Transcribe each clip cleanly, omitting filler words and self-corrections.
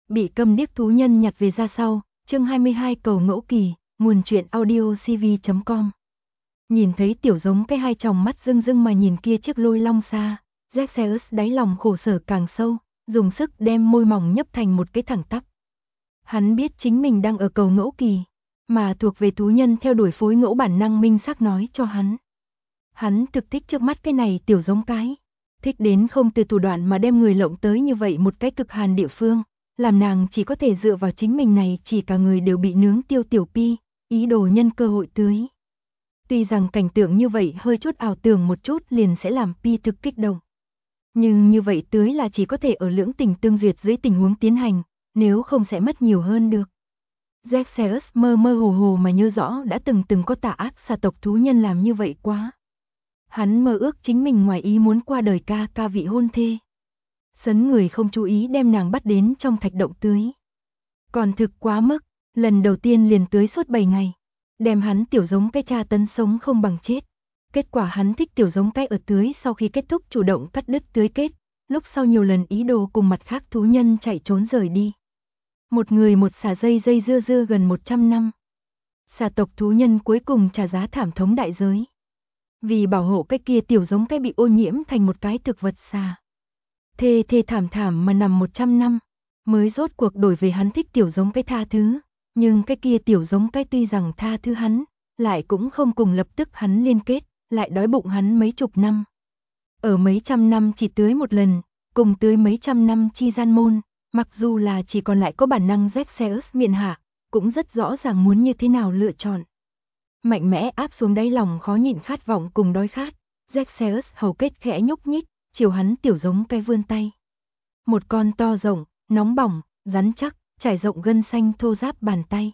Bị câm điếc thú nhân nhặt về ra sau, chương 22 cầu ngẫu kỳ, nguồn truyện audio cv.com. Nhìn thấy tiểu giống cái hai tròng mắt rưng rưng mà nhìn kia chiếc lôi long xa, Xerxes đáy lòng khổ sở càng sâu, dùng sức đem môi mỏng nhấp thành một cái thẳng tắp. Hắn biết chính mình đang ở cầu ngẫu kỳ, mà thuộc về thú nhân theo đuổi phối ngẫu bản năng minh xác nói cho hắn. Hắn thực thích trước mắt cái này tiểu giống cái, thích đến không từ thủ đoạn mà đem người lộng tới như vậy một cái cực hàn địa phương, làm nàng chỉ có thể dựa vào chính mình này chỉ cả người đều bị nướng tiêu tiểu pi, ý đồ nhân cơ hội tưới. Tuy rằng cảnh tượng như vậy hơi chút ảo tưởng một chút liền sẽ làm pi thực kích động. Nhưng như vậy tưới là chỉ có thể ở lưỡng tình tương duyệt dưới tình huống tiến hành, nếu không sẽ mất nhiều hơn được. Xerxes mơ mơ hồ hồ mà nhớ rõ đã từng có tà ác xà tộc thú nhân làm như vậy quá. Hắn mơ ước chính mình ngoài ý muốn qua đời ca vị hôn thê. Sấn người không chú ý đem nàng bắt đến trong thạch động tưới. Còn thực quá mức, lần đầu tiên liền tưới suốt 7 ngày, đem hắn tiểu giống cái tra tấn sống không bằng chết. Kết quả hắn thích tiểu giống cái ở tưới sau khi kết thúc chủ động cắt đứt tưới kết, lúc sau nhiều lần ý đồ cùng mặt khác thú nhân chạy trốn rời đi. Một người một xà dây dưa gần 100 năm. Xà tộc thú nhân cuối cùng trả giá thảm thống đại giới. Vì bảo hộ cái kia tiểu giống cái bị ô nhiễm thành một cái thực vật xà. Thê thảm mà nằm 100 năm, mới rốt cuộc đổi về hắn thích tiểu giống cái tha thứ, nhưng cái kia tiểu giống cái tuy rằng tha thứ hắn, lại cũng không cùng lập tức hắn liên kết, lại đói bụng hắn mấy chục năm. Ở mấy trăm năm chỉ tưới một lần, cùng tưới mấy trăm năm chi gian môn, mặc dù là chỉ còn lại có bản năng Xerxes miệng hạ, cũng rất rõ ràng muốn như thế nào lựa chọn. Mạnh mẽ áp xuống đáy lòng khó nhịn khát vọng cùng đói khát, Xerxes hầu kết khẽ nhúc nhích, chiều hắn tiểu giống cái vươn tay. Một con to rộng, nóng bỏng, rắn chắc, trải rộng gân xanh thô ráp bàn tay.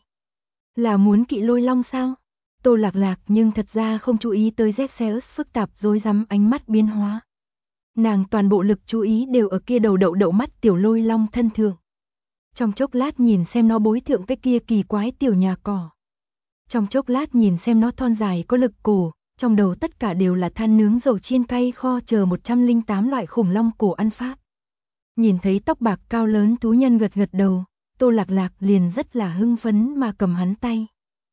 Là muốn kỵ lôi long sao? Tô Lạc nhưng thật ra không chú ý tới Xerxes phức tạp rối rắm ánh mắt biến hóa. Nàng toàn bộ lực chú ý đều ở kia đầu đậu mắt tiểu lôi long thân thượng. Trong chốc lát nhìn xem nó bối thượng cái kia kỳ quái tiểu nhà cỏ. Trong chốc lát nhìn xem nó thon dài có lực cổ, trong đầu tất cả đều là than nướng dầu chiên cay kho chờ 108 loại khủng long cổ ăn pháp. Nhìn thấy tóc bạc cao lớn thú nhân gật đầu, Tô Lạc liền rất là hưng phấn mà cầm hắn tay.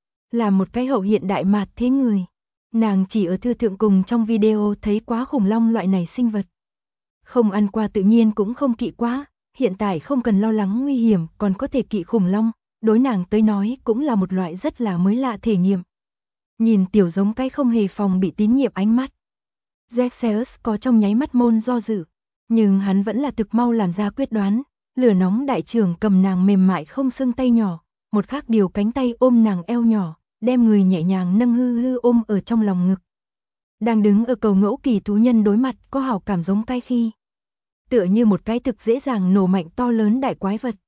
Là một cái hậu hiện đại mạt thế người. Nàng chỉ ở thư thượng cùng trong video thấy quá khủng long loại này sinh vật. Không ăn qua tự nhiên cũng không kỵ quá, hiện tại không cần lo lắng nguy hiểm còn có thể kỵ khủng long, đối nàng tới nói cũng là một loại rất là mới lạ thể nghiệm. Nhìn tiểu giống cái không hề phòng bị tín nhiệm ánh mắt. Xerxes có trong nháy mắt môn do dự, nhưng hắn vẫn là thực mau làm ra quyết đoán, lửa nóng đại trưởng cầm nàng mềm mại không xương tay nhỏ, một khác điều cánh tay ôm nàng eo nhỏ, đem người nhẹ nhàng nâng hư ôm ở trong lòng ngực. Đang đứng ở cầu ngẫu kỳ thú nhân đối mặt có hảo cảm giống cái khi. Tựa như một cái thực dễ dàng nổ mạnh to lớn đại quái vật.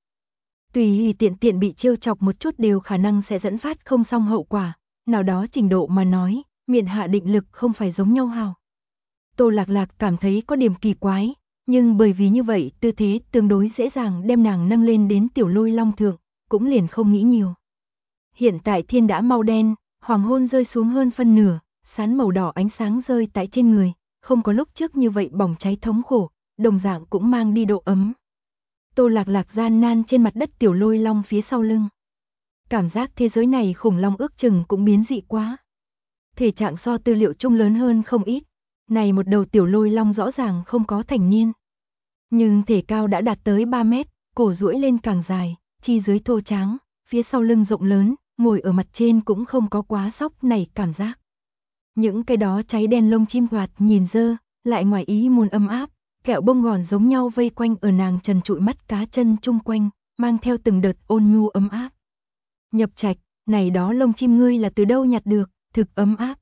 Tùy tiện bị trêu chọc một chút đều khả năng sẽ dẫn phát không xong hậu quả, nào đó trình độ mà nói, miệng hạ định lực không phải giống nhau hào. Tô Lạc cảm thấy có điểm kỳ quái, nhưng bởi vì như vậy tư thế tương đối dễ dàng đem nàng nâng lên đến tiểu lôi long thượng, cũng liền không nghĩ nhiều. Hiện tại thiên đã mau đen, hoàng hôn rơi xuống hơn phân nửa, sán màu đỏ ánh sáng rơi tại trên người, không có lúc trước như vậy bỏng cháy thống khổ, đồng dạng cũng mang đi độ ấm. Tô Lạc gian nan trên mặt đất tiểu lôi long phía sau lưng. Cảm giác thế giới này khủng long ước chừng cũng biến dị quá. Thể trạng so tư liệu chung lớn hơn không ít. Này một đầu tiểu lôi long rõ ràng không có thành niên. Nhưng thể cao đã đạt tới 3 mét, cổ duỗi lên càng dài, chi dưới thô tráng, phía sau lưng rộng lớn, ngồi ở mặt trên cũng không có quá sóc này cảm giác. Những cái đó cháy đen lông chim hoạt nhìn dơ, lại ngoài ý muốn ấm áp, kẹo bông gòn giống nhau vây quanh ở nàng trần trụi mắt cá chân chung quanh, mang theo từng đợt ôn nhu ấm áp. Nhập Trạch, này đó lông chim ngươi là từ đâu nhặt được, thực ấm áp.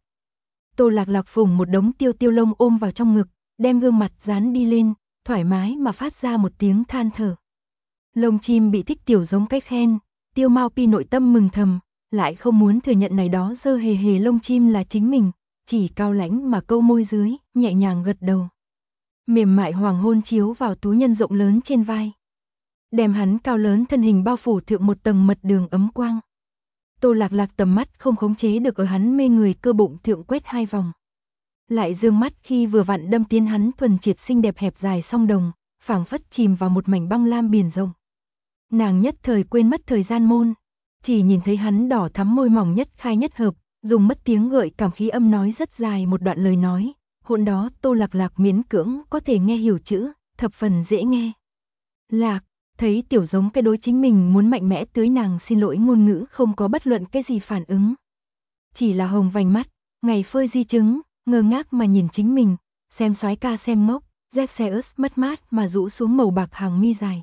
Tô Lạc phùng một đống tiêu lông ôm vào trong ngực, đem gương mặt dán đi lên, thoải mái mà phát ra một tiếng than thở. Lông chim bị thích tiểu giống cái khen, Tiêu Mao Pi nội tâm mừng thầm, lại không muốn thừa nhận này đó dơ hề lông chim là chính mình, chỉ cao lãnh mà câu môi dưới, nhẹ nhàng gật đầu. Mềm mại hoàng hôn chiếu vào tú nhân rộng lớn trên vai. Đem hắn cao lớn thân hình bao phủ thượng một tầng mật đường ấm quang. Tô Lạc tầm mắt không khống chế được ở hắn mê người cơ bụng thượng quét 2 vòng. Lại dương mắt khi vừa vặn đâm tiến hắn thuần triệt xinh đẹp hẹp dài song đồng, phảng phất chìm vào một mảnh băng lam biển rộng. Nàng nhất thời quên mất thời gian môn, chỉ nhìn thấy hắn đỏ thắm môi mỏng nhất khai nhất hợp, dùng mất tiếng gợi cảm khí âm nói rất dài một đoạn lời nói, hỗn đó Tô Lạc Lạc miễn cưỡng có thể nghe hiểu chữ, thập phần dễ nghe. Lạc, thấy tiểu giống cái đối chính mình muốn mạnh mẽ tưới nàng xin lỗi ngôn ngữ không có bất luận cái gì phản ứng. Chỉ là hồng vành mắt, ngày phơi di chứng, ngơ ngác mà nhìn chính mình, xem soái ca xem ngốc, Zeus mất mát mà rũ xuống màu bạc hàng mi dài.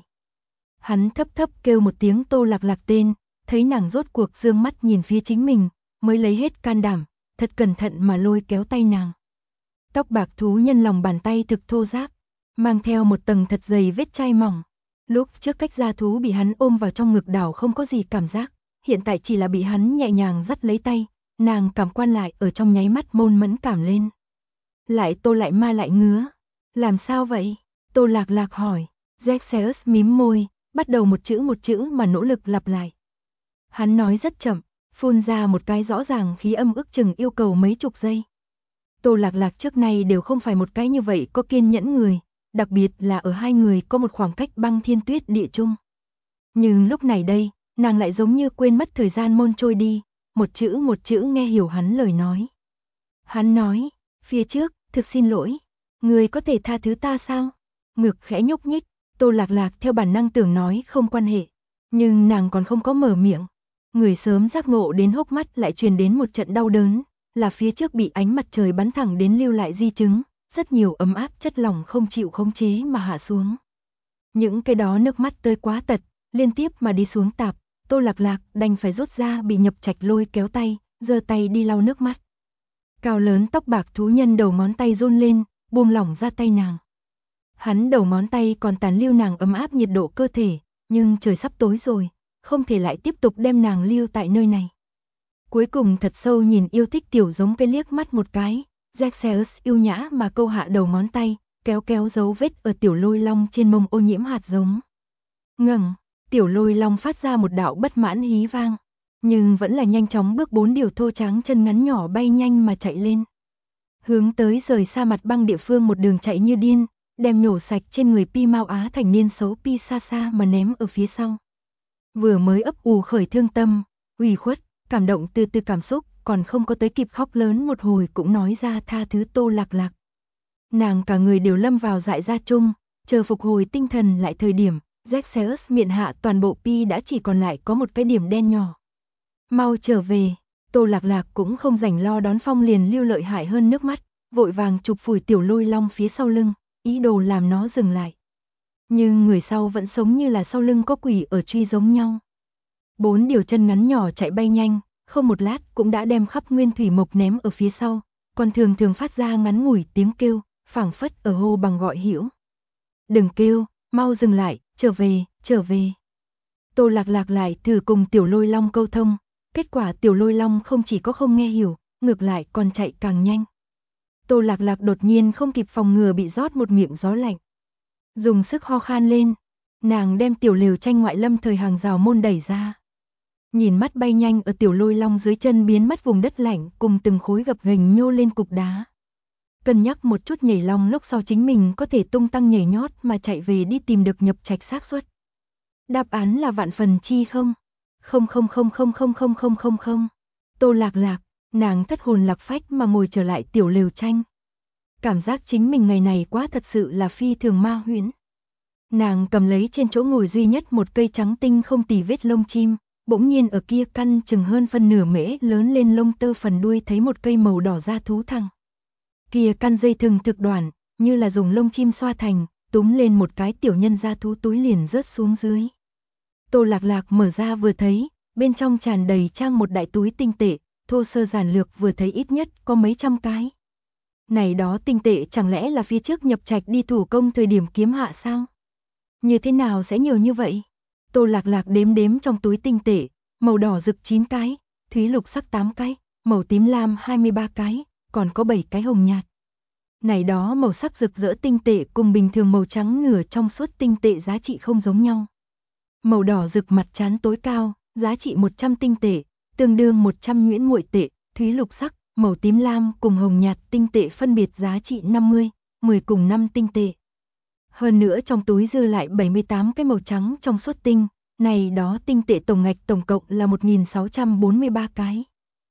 Hắn thấp thấp kêu một tiếng Tô Lạc Lạc tên, thấy nàng rốt cuộc dương mắt nhìn phía chính mình, mới lấy hết can đảm, thật cẩn thận mà lôi kéo tay nàng. Tóc bạc thú nhân lòng bàn tay thực thô ráp, mang theo một tầng thật dày vết chai mỏng. Lúc trước cách gia thú bị hắn ôm vào trong ngực đảo không có gì cảm giác, hiện tại chỉ là bị hắn nhẹ nhàng dắt lấy tay, nàng cảm quan lại ở trong nháy mắt môn mẫn cảm lên. Lại Tô lại ma lại ngứa. Làm sao vậy? Tô Lạc Lạc hỏi. Zeus mím môi, bắt đầu một chữ mà nỗ lực lặp lại. Hắn nói rất chậm, phun ra một cái rõ ràng khí âm ước chừng yêu cầu mấy chục giây. Tô Lạc Lạc trước nay đều không phải một cái như vậy có kiên nhẫn người, đặc biệt là ở hai người có một khoảng cách băng thiên tuyết địa chung. Nhưng lúc này đây, nàng lại giống như quên mất thời gian môn trôi đi, một chữ nghe hiểu hắn lời nói. Hắn nói, phía trước, thực xin lỗi, người có thể tha thứ ta sao? Ngực khẽ nhúc nhích, Tô Lạc Lạc theo bản năng tưởng nói không quan hệ, nhưng nàng còn không có mở miệng. Người sớm giác ngộ đến hốc mắt lại truyền đến một trận đau đớn, là phía trước bị ánh mặt trời bắn thẳng đến lưu lại di chứng, rất nhiều ấm áp chất lỏng không chịu khống chế mà hạ xuống. Những cái đó nước mắt tơi quá tật, liên tiếp mà đi xuống tạp, Tô Lạc Lạc đành phải rút ra bị Nhập Trạch lôi kéo tay, giơ tay đi lau nước mắt. Cao lớn tóc bạc thú nhân đầu ngón tay run lên, buông lỏng ra tay nàng. Hắn đầu ngón tay còn tàn lưu nàng ấm áp nhiệt độ cơ thể, nhưng trời sắp tối rồi, không thể lại tiếp tục đem nàng lưu tại nơi này. Cuối cùng thật sâu nhìn yêu thích tiểu giống cái liếc mắt một cái, Zeus yêu nhã mà câu hạ đầu ngón tay, kéo kéo dấu vết ở tiểu lôi long trên mông ô nhiễm hạt giống. Ngẩng, tiểu lôi long phát ra một đạo bất mãn hí vang, nhưng vẫn là nhanh chóng bước 4 điều thô tráng chân ngắn nhỏ bay nhanh mà chạy lên. Hướng tới rời xa mặt băng địa phương một đường chạy như điên, đem nhổ sạch trên người Pi Mao Á thành niên xấu Pi xa xa mà ném ở phía sau. Vừa mới ấp ủ khởi thương tâm, ủy khuất, cảm động từ từ cảm xúc, còn không có tới kịp khóc lớn một hồi cũng nói ra tha thứ Tô Lạc Lạc. Nàng cả người đều lâm vào dại ra chung, chờ phục hồi tinh thần lại thời điểm, Zeus miệng hạ toàn bộ Pi đã chỉ còn lại có một cái điểm đen nhỏ. Mau trở về, Tô Lạc Lạc cũng không rảnh lo đón phong liền lưu lợi hại hơn nước mắt, vội vàng chụp phủi tiểu lôi long phía sau lưng, ý đồ làm nó dừng lại. Nhưng người sau vẫn sống như là sau lưng có quỷ ở truy giống nhau. 4 điều chân ngắn nhỏ chạy bay nhanh, không một lát cũng đã đem khắp nguyên thủy mộc ném ở phía sau, còn thường thường phát ra ngắn ngủi tiếng kêu, phảng phất ở hô bằng gọi hữu. Đừng kêu, mau dừng lại, trở về, trở về. Tô Lạc Lạc lại thử cùng tiểu lôi long câu thông, kết quả tiểu lôi long không chỉ có không nghe hiểu, ngược lại còn chạy càng nhanh. Tô Lạc Lạc đột nhiên không kịp phòng ngừa bị rót một miệng gió lạnh. Dùng sức ho khan lên, nàng đem tiểu lều tranh ngoại lâm thời hàng rào môn đẩy ra. Nhìn mắt bay nhanh ở tiểu lôi long dưới chân biến mất vùng đất lạnh cùng từng khối gập ghềnh nhô lên cục đá. Cân nhắc một chút nhảy long lúc sau chính mình có thể tung tăng nhảy nhót mà chạy về đi tìm được Nhập Trạch xác suất. Đáp án là vạn phần chi không. Không. Tô Lạc Lạc, nàng thất hồn lạc phách mà ngồi trở lại tiểu lều tranh. Cảm giác chính mình ngày này quá thật sự là phi thường ma huyễn. Nàng cầm lấy trên chỗ ngồi duy nhất một cây trắng tinh không tì vết lông chim, bỗng nhiên ở kia căn chừng hơn phân nửa mễ lớn lên lông tơ phần đuôi thấy một cây màu đỏ da thú thẳng. Kia căn dây thừng thực đoạn, như là dùng lông chim xoa thành, túm lên một cái tiểu nhân da thú túi liền rớt xuống dưới. Tô Lạc Lạc mở ra vừa thấy, bên trong tràn đầy trang một đại túi tinh tệ, thô sơ giản lược vừa thấy ít nhất có mấy trăm cái. Này đó tinh tệ chẳng lẽ là phía trước Nhập Trạch đi thủ công thời điểm kiếm hạ sao? Như thế nào sẽ nhiều như vậy? Tô Lạc Lạc đếm trong túi tinh tệ, màu đỏ rực 9 cái, thúy lục sắc 8 cái, màu tím lam 23 cái, còn có 7 cái hồng nhạt. Này đó màu sắc rực rỡ tinh tệ cùng bình thường màu trắng nửa trong suốt tinh tệ giá trị không giống nhau. Màu đỏ rực mặt trán tối cao, giá trị 100 tinh tệ, tương đương 100 nhuyễn muội tệ, thúy lục sắc, màu tím lam cùng hồng nhạt tinh tệ phân biệt giá trị 50, 10 cùng 5 tinh tệ. Hơn nữa trong túi dư lại 78 cái màu trắng trong suốt tinh, Này đó tinh tệ tổng ngạch tổng cộng là 1643 cái.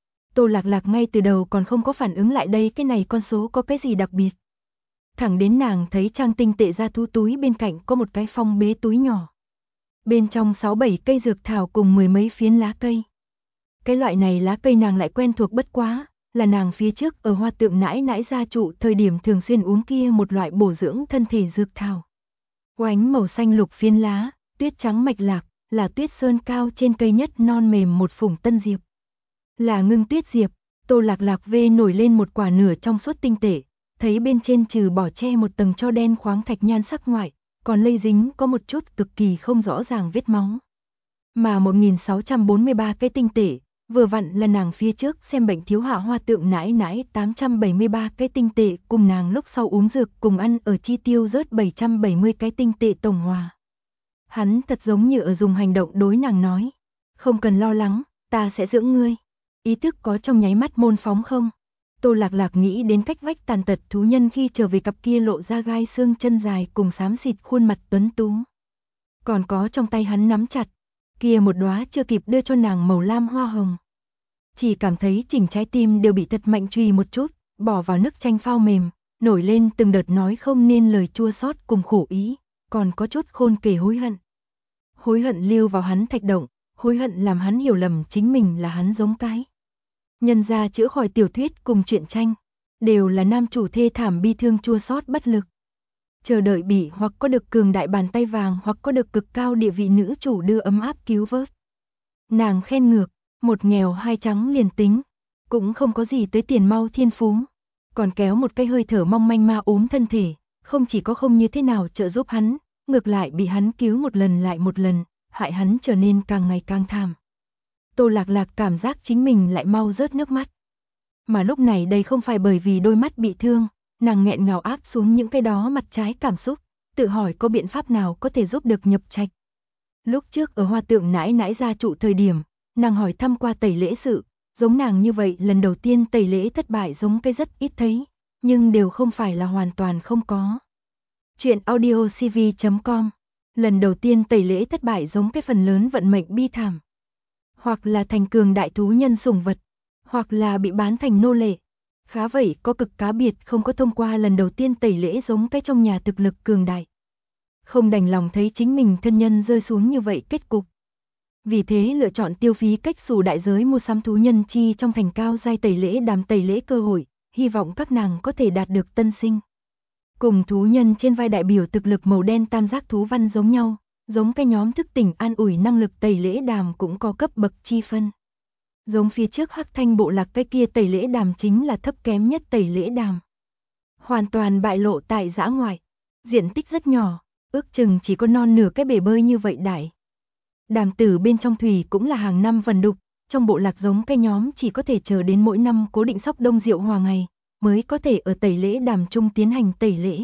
Tô Lạc Lạc ngay từ đầu còn không có phản ứng lại đây cái này con số có cái gì đặc biệt. Thẳng đến nàng thấy trang tinh tệ ra thú túi bên cạnh có một cái phong bế túi nhỏ. Bên trong 6-7 cây dược thảo cùng 10 mấy phiến lá cây. Cái loại này lá cây nàng lại quen thuộc bất quá, là nàng phía trước ở Hoa Tượng nãi nãi gia trụ thời điểm thường xuyên uống kia một loại bổ dưỡng thân thể dược thảo. Oánh màu xanh lục phiến lá, tuyết trắng mạch lạc, là tuyết sơn cao trên cây nhất non mềm một phủng tân diệp. Là ngưng tuyết diệp, Tô Lạc Lạc vê nổi lên một quả nửa trong suốt tinh tệ, thấy bên trên trừ bỏ che một tầng cho đen khoáng thạch nhan sắc ngoại, còn lây dính có một chút cực kỳ không rõ ràng vết máu. Mà 1643 cái tinh tệ, vừa vặn là nàng phía trước xem bệnh thiếu hạ Hoa Tượng nãi nãi 873 cái tinh tệ cùng nàng lúc sau uống dược cùng ăn ở chi tiêu rớt 770 cái tinh tệ tổng hòa. Hắn thật giống như ở dùng hành động đối nàng nói, không cần lo lắng, ta sẽ dưỡng ngươi. Ý thức có trong nháy mắt môn phóng không? Tô Lạc Lạc nghĩ đến cách vách tàn tật thú nhân khi trở về cặp kia lộ ra gai xương chân dài cùng xám xịt khuôn mặt tuấn tú. Còn có trong tay hắn nắm chặt, kia một đóa chưa kịp đưa cho nàng màu lam hoa hồng. Chỉ cảm thấy chỉnh trái tim đều bị thật mạnh chùy một chút, bỏ vào nước chanh phao mềm, nổi lên từng đợt nói không nên lời chua xót cùng khổ ý, còn có chút khôn kể hối hận. Hối hận lưu vào hắn thạch động, hối hận làm hắn hiểu lầm chính mình là hắn giống cái. Nhân ra chữa khỏi tiểu thuyết cùng truyện tranh, đều là nam chủ thê thảm bi thương chua xót bất lực. Chờ đợi bị hoặc có được cường đại bàn tay vàng hoặc có được cực cao địa vị nữ chủ đưa ấm áp cứu vớt. Nàng khen ngược, một nghèo hai trắng liền tính, cũng không có gì tới tiền mau thiên phú, còn kéo một cây hơi thở mong manh ma ốm thân thể, không chỉ có không như thế nào trợ giúp hắn, ngược lại bị hắn cứu một lần lại một lần, hại hắn trở nên càng ngày càng thảm. Tô Lạc Lạc cảm giác chính mình lại mau rớt nước mắt. Mà lúc này đây không phải bởi vì đôi mắt bị thương, nàng nghẹn ngào áp xuống những cái đó mặt trái cảm xúc, tự hỏi có biện pháp nào có thể giúp được nhập trạch. Lúc trước ở Hoa Tượng nãi nãi gia trụ thời điểm, nàng hỏi thăm qua tẩy lễ sự, giống nàng như vậy lần đầu tiên tẩy lễ thất bại giống cái rất ít thấy, nhưng đều không phải là hoàn toàn không có. Chuyện audiocv.com, lần đầu tiên tẩy lễ thất bại giống cái phần lớn vận mệnh bi thảm. Hoặc là thành cường đại thú nhân sủng vật, hoặc là bị bán thành nô lệ. Khá vậy có cực cá biệt không có thông qua lần đầu tiên tẩy lễ giống cái trong nhà thực lực cường đại. Không đành lòng thấy chính mình thân nhân rơi xuống như vậy kết cục. Vì thế lựa chọn tiêu phí cách xù đại giới mua sắm thú nhân chi trong thành cao giai tẩy lễ đàm tẩy lễ cơ hội, hy vọng các nàng có thể đạt được tân sinh. Cùng thú nhân trên vai đại biểu thực lực màu đen tam giác thú văn giống nhau, giống cái nhóm thức tỉnh an ủi năng lực tẩy lễ đàm cũng có cấp bậc chi phân. Giống phía trước Hắc Thanh bộ lạc cái kia tẩy lễ đàm chính là thấp kém nhất tẩy lễ đàm. Hoàn toàn bại lộ tại dã ngoại, diện tích rất nhỏ, ước chừng chỉ có non nửa cái bể bơi như vậy đại. Đàm tử bên trong thủy cũng là hàng năm vần đục, trong bộ lạc giống cái nhóm chỉ có thể chờ đến mỗi năm cố định sóc đông diệu hòa ngày, mới có thể ở tẩy lễ đàm chung tiến hành tẩy lễ.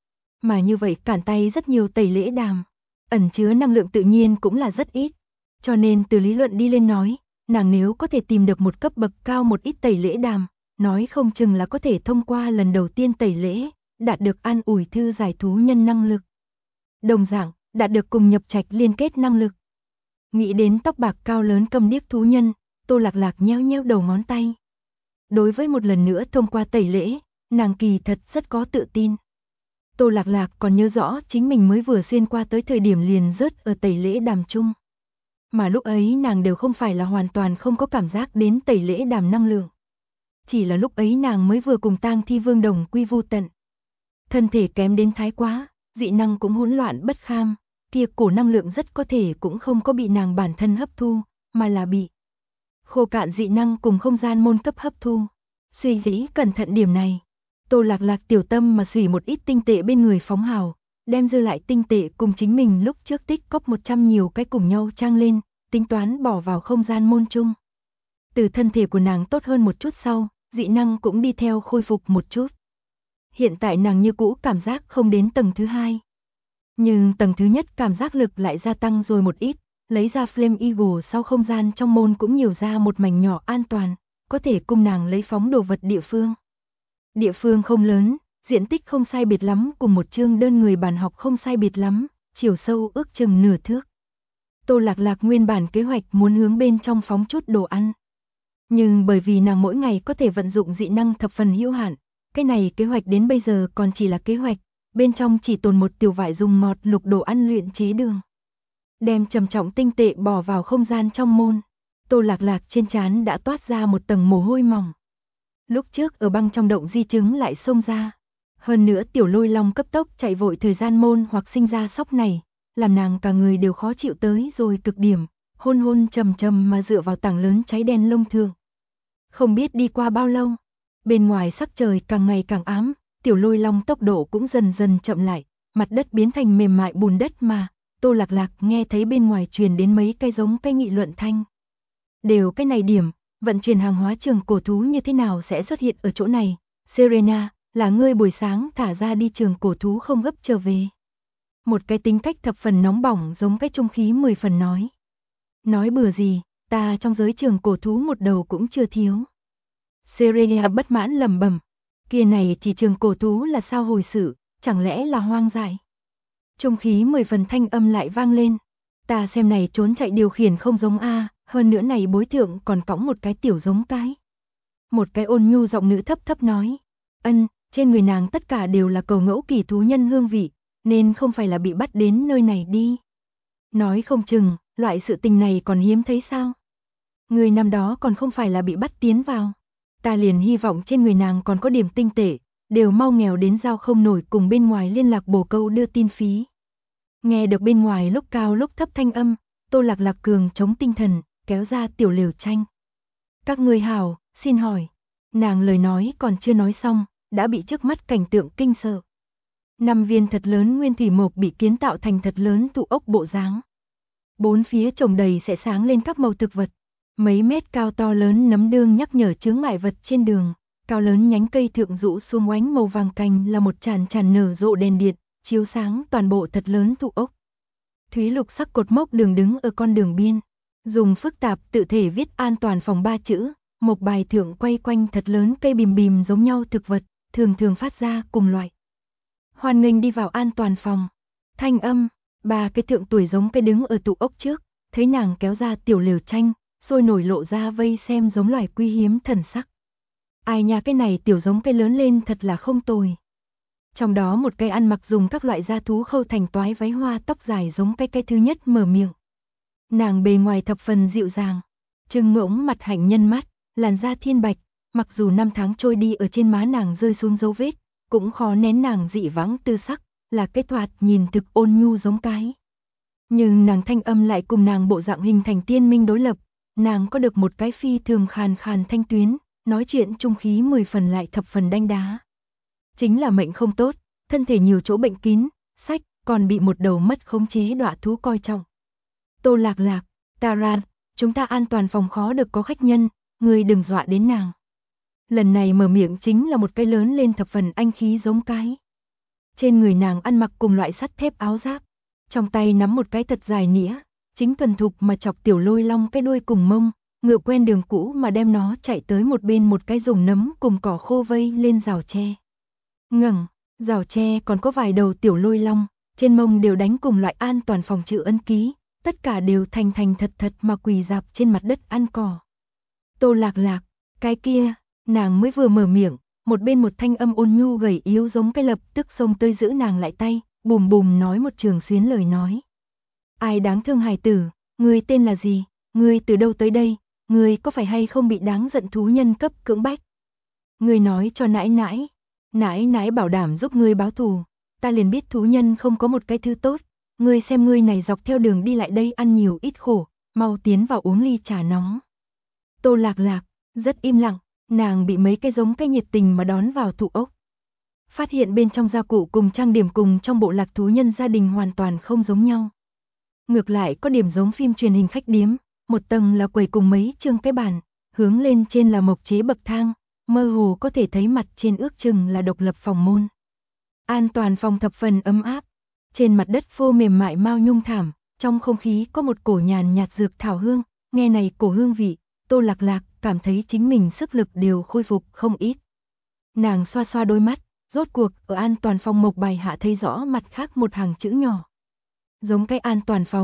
Mà như vậy cản tay rất nhiều tẩy lễ đàm, ẩn chứa năng lượng tự nhiên cũng là rất ít. Cho nên từ lý luận đi lên nói, nàng nếu có thể tìm được một cấp bậc cao một ít tẩy lễ đàm, nói không chừng là có thể thông qua lần đầu tiên tẩy lễ, đạt được an ủi thư giải thú nhân năng lực. Đồng dạng, đạt được cùng nhập trạch liên kết năng lực. Nghĩ đến tóc bạc cao lớn câm điếc thú nhân, Tô Lạc Lạc nheo nheo đầu ngón tay. Đối với một lần nữa thông qua tẩy lễ, nàng kỳ thật rất có tự tin. Tô Lạc Lạc còn nhớ rõ chính mình mới vừa xuyên qua tới thời điểm liền rớt ở tẩy lễ đàm chung. Mà lúc ấy nàng đều không phải là hoàn toàn không có cảm giác đến tẩy lễ đàm năng lượng. Chỉ là lúc ấy nàng mới vừa cùng Tang Thi Vương đồng quy vu tận. Thân thể kém đến thái quá, dị năng cũng hỗn loạn bất kham, kia cổ năng lượng rất có thể cũng không có bị nàng bản thân hấp thu, mà là bị khô cạn dị năng cùng không gian môn cấp hấp thu. Suy nghĩ cẩn thận điểm này, Tô Lạc Lạc tiểu tâm mà xủy một ít tinh tệ bên người phóng hào, đem dư lại tinh tệ cùng chính mình lúc trước tích cóp 100 nhiều cái cùng nhau trang lên, tính toán bỏ vào không gian môn chung. Từ thân thể của nàng tốt hơn một chút sau, dị năng cũng đi theo khôi phục một chút. Hiện tại nàng như cũ cảm giác không đến tầng thứ 2. Nhưng tầng thứ nhất cảm giác lực lại gia tăng rồi một ít, lấy ra Flame Eagle sau không gian trong môn cũng nhiều ra một mảnh nhỏ an toàn, có thể cùng nàng lấy phóng đồ vật địa phương. Địa phương không lớn, diện tích không sai biệt lắm cùng một chương đơn người bàn học không sai biệt lắm, chiều sâu ước chừng nửa thước. Tô Lạc Lạc nguyên bản kế hoạch muốn hướng bên trong phóng chút đồ ăn. Nhưng bởi vì nàng mỗi ngày có thể vận dụng dị năng thập phần hữu hạn, cái này kế hoạch đến bây giờ còn chỉ là kế hoạch, bên trong chỉ tồn một tiểu vải dùng ngọt lục đồ ăn luyện chế đường. Đem trầm trọng tinh tệ bỏ vào không gian trong môn, Tô Lạc Lạc trên trán đã toát ra một tầng mồ hôi mỏng. Lúc trước ở băng trong động di chứng lại xông ra. Hơn nữa tiểu lôi long cấp tốc chạy vội thời gian môn hoặc sinh ra sóc này, làm nàng cả người đều khó chịu tới rồi cực điểm, hôn hôn trầm trầm mà dựa vào tảng lớn cháy đen lông thường. Không biết đi qua bao lâu, bên ngoài sắc trời càng ngày càng ám, tiểu lôi long tốc độ cũng dần dần chậm lại, mặt đất biến thành mềm mại bùn đất mà, Tô Lạc Lạc nghe thấy bên ngoài truyền đến mấy cái giống cái nghị luận thanh. Đều cái này điểm, vận chuyển hàng hóa trường cổ thú như thế nào sẽ xuất hiện ở chỗ này, Serena, là ngươi buổi sáng thả ra đi trường cổ thú không gấp trở về. Một cái tính cách thập phần nóng bỏng giống cái trung khí 10 phần nói. Nói bừa gì, ta trong giới trường cổ thú một đầu cũng chưa thiếu. Serena bất mãn lẩm bẩm, kia này chỉ trường cổ thú là sao hồi sự, chẳng lẽ là hoang dại. Trung khí 10 phần thanh âm lại vang lên, ta xem này trốn chạy điều khiển không giống a, hơn nữa này bối thượng còn cõng một cái tiểu giống cái. Một cái ôn nhu giọng nữ thấp thấp nói, ân, trên người nàng tất cả đều là cầu ngẫu kỳ thú nhân hương vị, nên không phải là bị bắt đến nơi này đi. Nói không chừng, loại sự tình này còn hiếm thấy sao? Người năm đó còn không phải là bị bắt tiến vào. Ta liền hy vọng trên người nàng còn có điểm tinh tệ, đều mau nghèo đến giao không nổi cùng bên ngoài liên lạc bổ câu đưa tin phí. Nghe được bên ngoài lúc cao lúc thấp thanh âm, Tô Lạc Lạc cường chống tinh thần, kéo ra tiểu lều tranh. Các ngươi hảo, xin hỏi. Nàng lời nói còn chưa nói xong, đã bị trước mắt cảnh tượng kinh sợ. 5 viên thật lớn nguyên thủy mộc bị kiến tạo thành thật lớn tụ ốc bộ dáng. Bốn phía trồng đầy sẽ sáng lên các màu thực vật. Mấy mét cao to lớn nấm đương nhắc nhở chướng ngại vật trên đường. Cao lớn nhánh cây thượng rũ xuống oánh màu vàng cành là một tràn tràn nở rộ đèn điện, chiếu sáng toàn bộ thật lớn tụ ốc. Thúy lục sắc cột mốc đường đứng ở con đường biên. Dùng phức tạp tự thể viết an toàn phòng 3 chữ. Một bài thượng quay quanh thật lớn cây bìm bìm giống nhau thực vật, thường thường phát ra cùng loại. Hoan nghênh đi vào an toàn phòng. Thanh âm, ba cái thượng tuổi giống cái đứng ở tụ ốc trước, thấy nàng kéo ra tiểu lều tranh, sôi nổi lộ ra vây xem giống loài quý hiếm thần sắc. Ai nha, cái này tiểu giống cái lớn lên thật là không tồi. Trong đó một cây ăn mặc dùng các loại da thú khâu thành toái váy hoa tóc dài giống cái thứ nhất mở miệng. Nàng bề ngoài thập phần dịu dàng, trưng ngỗng mặt hạnh nhân mắt, làn da thiên bạch, mặc dù năm tháng trôi đi ở trên má nàng rơi xuống dấu vết, cũng khó nén nàng dị vãng tư sắc, là cái thoạt nhìn thực ôn nhu giống cái. Nhưng nàng thanh âm lại cùng nàng bộ dạng hình thành tiên minh đối lập, nàng có được một cái phi thường khàn khàn thanh tuyến, nói chuyện trung khí 10 phần lại thập phần đanh đá. Chính là mệnh không tốt, thân thể nhiều chỗ bệnh kín, sách, còn bị một đầu mất khống chế đọa thú coi trọng. Tô Lạc Lạc, Taran, chúng ta an toàn phòng khó được có khách nhân, người đừng dọa đến nàng. Lần này mở miệng chính là một cái lớn lên thập phần anh khí giống cái. Trên người nàng ăn mặc cùng loại sắt thép áo giáp, trong tay nắm một cái thật dài nĩa, chính thuần thục mà chọc tiểu lôi long cái đuôi cùng mông, ngựa quen đường cũ mà đem nó chạy tới một bên một cái dùng nấm cùng cỏ khô vây lên rào tre. Ngẩng, rào tre còn có vài đầu tiểu lôi long, trên mông đều đánh cùng loại an toàn phòng chữ ấn ký, tất cả đều thành thành thật thật mà quỳ dạp trên mặt đất ăn cỏ. Tô Lạc Lạc, cái kia, nàng mới vừa mở miệng, một bên một thanh âm ôn nhu gầy yếu giống cái lập tức xông tới giữ nàng lại tay, bùm bùm nói một trường xuyến lời nói. Ai đáng thương hài tử, ngươi tên là gì, ngươi từ đâu tới đây, ngươi có phải hay không bị đáng giận thú nhân cấp cưỡng bách. Ngươi nói cho nãi nãi, nãi nãi bảo đảm giúp ngươi báo thù, ta liền biết thú nhân không có một cái thứ tốt, ngươi xem ngươi này dọc theo đường đi lại đây ăn nhiều ít khổ, mau tiến vào uống ly trà nóng. Tô Lạc Lạc, rất im lặng, nàng bị mấy cái giống cái nhiệt tình mà đón vào thụ ốc. Phát hiện bên trong gia cụ cùng trang điểm cùng trong bộ lạc thú nhân gia đình hoàn toàn không giống nhau. Ngược lại có điểm giống phim truyền hình khách điếm, một tầng là quầy cùng mấy chương cái bàn, hướng lên trên là mộc chế bậc thang, mơ hồ có thể thấy mặt trên ước chừng là độc lập phòng môn. An toàn phòng thập phần ấm áp, trên mặt đất phô mềm mại mao nhung thảm, trong không khí có một cổ nhàn nhạt dược thảo hương, nghe này cổ hương vị, Tô Lạc Lạc cảm thấy chính mình sức lực đều khôi phục không ít. Nàng xoa xoa đôi mắt, rốt cuộc ở an toàn phòng mộc bài hạ thấy rõ mặt khác một hàng chữ nhỏ. Giống cái an toàn phòng,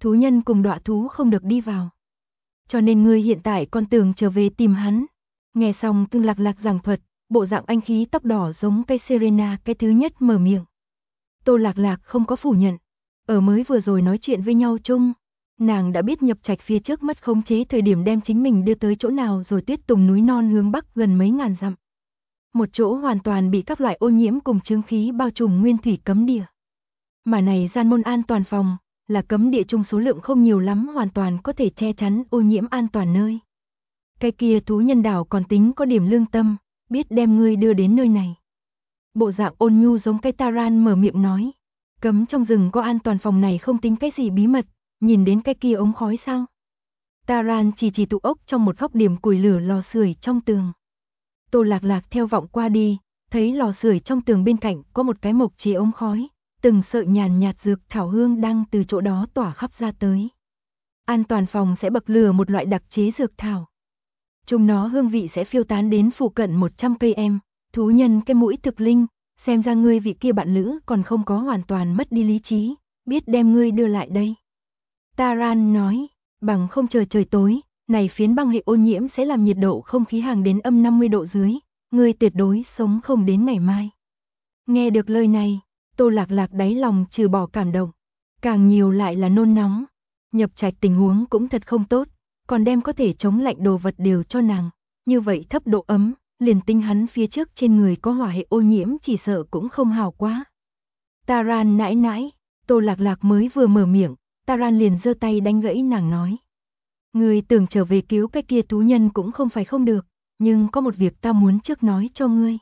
thú nhân cùng đọa thú không được đi vào. Cho nên ngươi hiện tại còn tưởng trở về tìm hắn. Nghe xong Tương Lạc Lạc giảng thuật, bộ dạng anh khí tóc đỏ giống cây Serena cái thứ nhất mở miệng. Tô Lạc Lạc không có phủ nhận. Ở mới vừa rồi nói chuyện với nhau chung, nàng đã biết Nhập Trạch phía trước mất khống chế thời điểm đem chính mình đưa tới chỗ nào rồi Tuyết Tùng núi non hướng bắc gần mấy ngàn dặm. Một chỗ hoàn toàn bị các loại ô nhiễm cùng chứng khí bao trùm nguyên thủy cấm địa. Mà này gian môn an toàn phòng, là cấm địa chung số lượng không nhiều lắm hoàn toàn có thể che chắn ô nhiễm an toàn nơi. Cái kia thú nhân đảo còn tính có điểm lương tâm, biết đem ngươi đưa đến nơi này. Bộ dạng ôn nhu giống cái Taran mở miệng nói. Cấm trong rừng có an toàn phòng này không tính cái gì bí mật, nhìn đến cái kia ống khói sao. Taran chỉ tụ ốc trong một góc điểm củi lửa lò sưởi trong tường. Tô Lạc Lạc theo vọng qua đi, thấy lò sưởi trong tường bên cạnh có một cái mộc chế ống khói, từng sợi nhàn nhạt dược thảo hương đang từ chỗ đó tỏa khắp ra tới. An toàn phòng sẽ bậc lửa một loại đặc chế dược thảo. Chúng nó hương vị sẽ phiêu tán đến phụ cận 100 cây em, thú nhân cái mũi thực linh, xem ra ngươi vị kia bạn lữ còn không có hoàn toàn mất đi lý trí, biết đem ngươi đưa lại đây. Taran nói, bằng không chờ trời tối, này phiến băng hệ ô nhiễm sẽ làm nhiệt độ không khí hàng đến âm 50 độ dưới, ngươi tuyệt đối sống không đến ngày mai. Nghe được lời này, Tô Lạc Lạc đáy lòng trừ bỏ cảm động, càng nhiều lại là nôn nóng. Nhập Trạch tình huống cũng thật không tốt, còn đem có thể chống lạnh đồ vật đều cho nàng, như vậy thấp độ ấm, liền tính hắn phía trước trên người có hỏa hệ ô nhiễm chỉ sợ cũng không hào quá. Taran nãi nãi, Tô Lạc Lạc mới vừa mở miệng, Taran liền giơ tay đánh gãy nàng nói. Người tưởng trở về cứu cái kia thú nhân cũng không phải không được, nhưng có một việc ta muốn trước nói cho ngươi.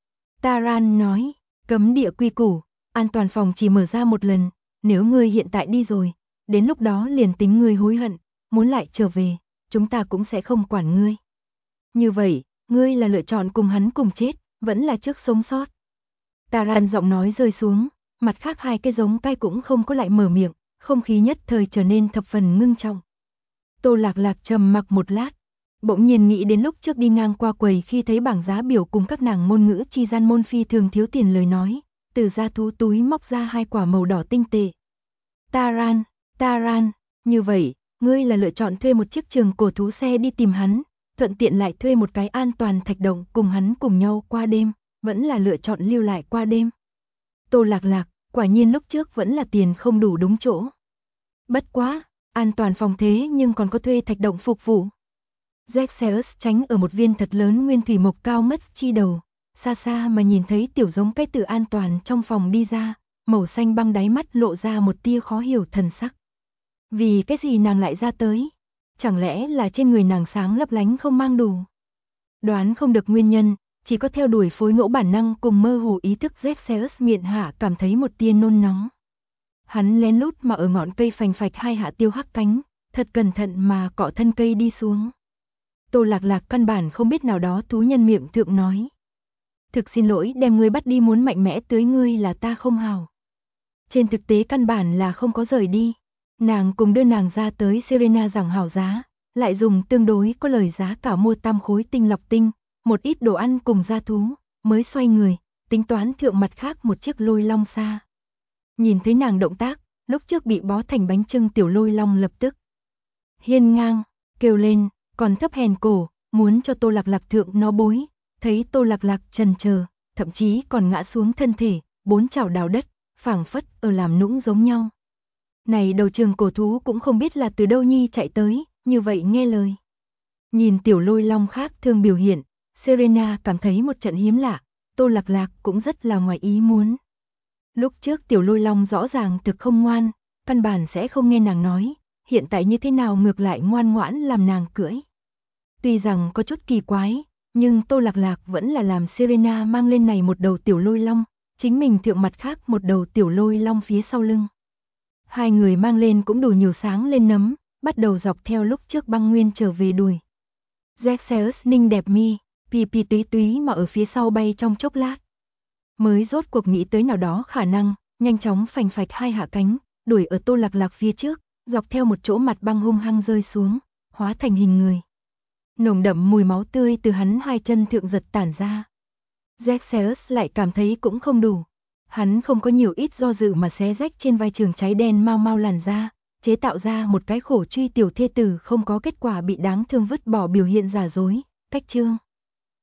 Taran nói, cấm địa quy củ, an toàn phòng chỉ mở ra một lần, nếu ngươi hiện tại đi rồi, đến lúc đó liền tính ngươi hối hận, muốn lại trở về, chúng ta cũng sẽ không quản ngươi. Như vậy, ngươi là lựa chọn cùng hắn cùng chết, vẫn là trước sống sót. Taran giọng nói rơi xuống, mặt khác hai cái giống cai cũng không có lại mở miệng, không khí nhất thời trở nên thập phần ngưng trọng. Tô Lạc Lạc trầm mặc một lát, bỗng nhiên nghĩ đến lúc trước đi ngang qua quầy khi thấy bảng giá biểu cùng các nàng ngôn ngữ chi gian môn phi thường thiếu tiền lời nói, từ da thú túi móc ra 2 quả màu đỏ tinh tệ. Taran, như vậy, ngươi là lựa chọn thuê một chiếc trường cổ thú xe đi tìm hắn, thuận tiện lại thuê một cái an toàn thạch động cùng hắn cùng nhau qua đêm, vẫn là lựa chọn lưu lại qua đêm. Tô Lạc Lạc, quả nhiên lúc trước vẫn là tiền không đủ đúng chỗ. Bất quá, an toàn phòng thế nhưng còn có thuê thạch động phục vụ. Zexeus tránh ở một viên thật lớn nguyên thủy mộc cao mất chi đầu, xa xa mà nhìn thấy tiểu giống cái từ an toàn trong phòng đi ra, màu xanh băng đáy mắt lộ ra một tia khó hiểu thần sắc. Vì cái gì nàng lại ra tới? Chẳng lẽ là trên người nàng sáng lấp lánh không mang đủ? Đoán không được nguyên nhân, chỉ có theo đuổi phối ngẫu bản năng cùng mơ hồ ý thức Zexeus miệng hạ cảm thấy một tia nôn nóng. Hắn lén lút mà ở ngọn cây phành phạch 2 hạ tiêu hắc cánh, thật cẩn thận mà cọ thân cây đi xuống. Tô Lạc Lạc căn bản không biết nào đó thú nhân miệng thượng nói. Thực xin lỗi đem ngươi bắt đi muốn mạnh mẽ tới ngươi là ta không hào. Trên thực tế căn bản là không có rời đi. Nàng cùng đưa nàng ra tới Serena giảng hảo giá, lại dùng tương đối có lời giá cả mua tam khối tinh lọc tinh, một ít đồ ăn cùng gia thú, mới xoay người, tính toán thượng mặt khác một chiếc lôi long xa. Nhìn thấy nàng động tác, lúc trước bị bó thành bánh chưng tiểu lôi long lập tức hiên ngang, kêu lên, còn thấp hèn cổ, muốn cho Tô Lạc Lạc thượng nó bối, thấy Tô Lạc Lạc chần chờ, thậm chí còn ngã xuống thân thể, 4 chảo đào đất, phảng phất ở làm nũng giống nhau. Này đầu trường cổ thú cũng không biết là từ đâu nhi chạy tới, như vậy nghe lời. Nhìn tiểu lôi long khác thường biểu hiện, Serena cảm thấy một trận hiếm lạ, Tô Lạc Lạc cũng rất là ngoài ý muốn. Lúc trước tiểu lôi long rõ ràng thực không ngoan, căn bản sẽ không nghe nàng nói, hiện tại như thế nào ngược lại ngoan ngoãn làm nàng cưỡi. Tuy rằng có chút kỳ quái, nhưng Tô Lạc Lạc vẫn là làm Serena mang lên này một đầu tiểu lôi long, chính mình thượng mặt khác một đầu tiểu lôi long phía sau lưng. Hai người mang lên cũng đủ nhiều sáng lên nấm, bắt đầu dọc theo lúc trước băng nguyên trở về đuổi. Zexeus ninh đẹp mi, pi túy túy mà ở phía sau bay trong chốc lát. Mới rốt cuộc nghĩ tới nào đó khả năng, nhanh chóng phành phạch 2 hạ cánh, đuổi ở Tô Lạc Lạc phía trước, dọc theo một chỗ mặt băng hung hăng rơi xuống, hóa thành hình người. Nồng đậm mùi máu tươi từ hắn 2 chân thượng giật tản ra. Zexeus lại cảm thấy cũng không đủ. Hắn không có nhiều ít do dự mà xé rách trên vai trường cháy đen mau mau làn da, chế tạo ra một cái khổ truy tiểu thê tử không có kết quả bị đáng thương vứt bỏ biểu hiện giả dối, cách chương.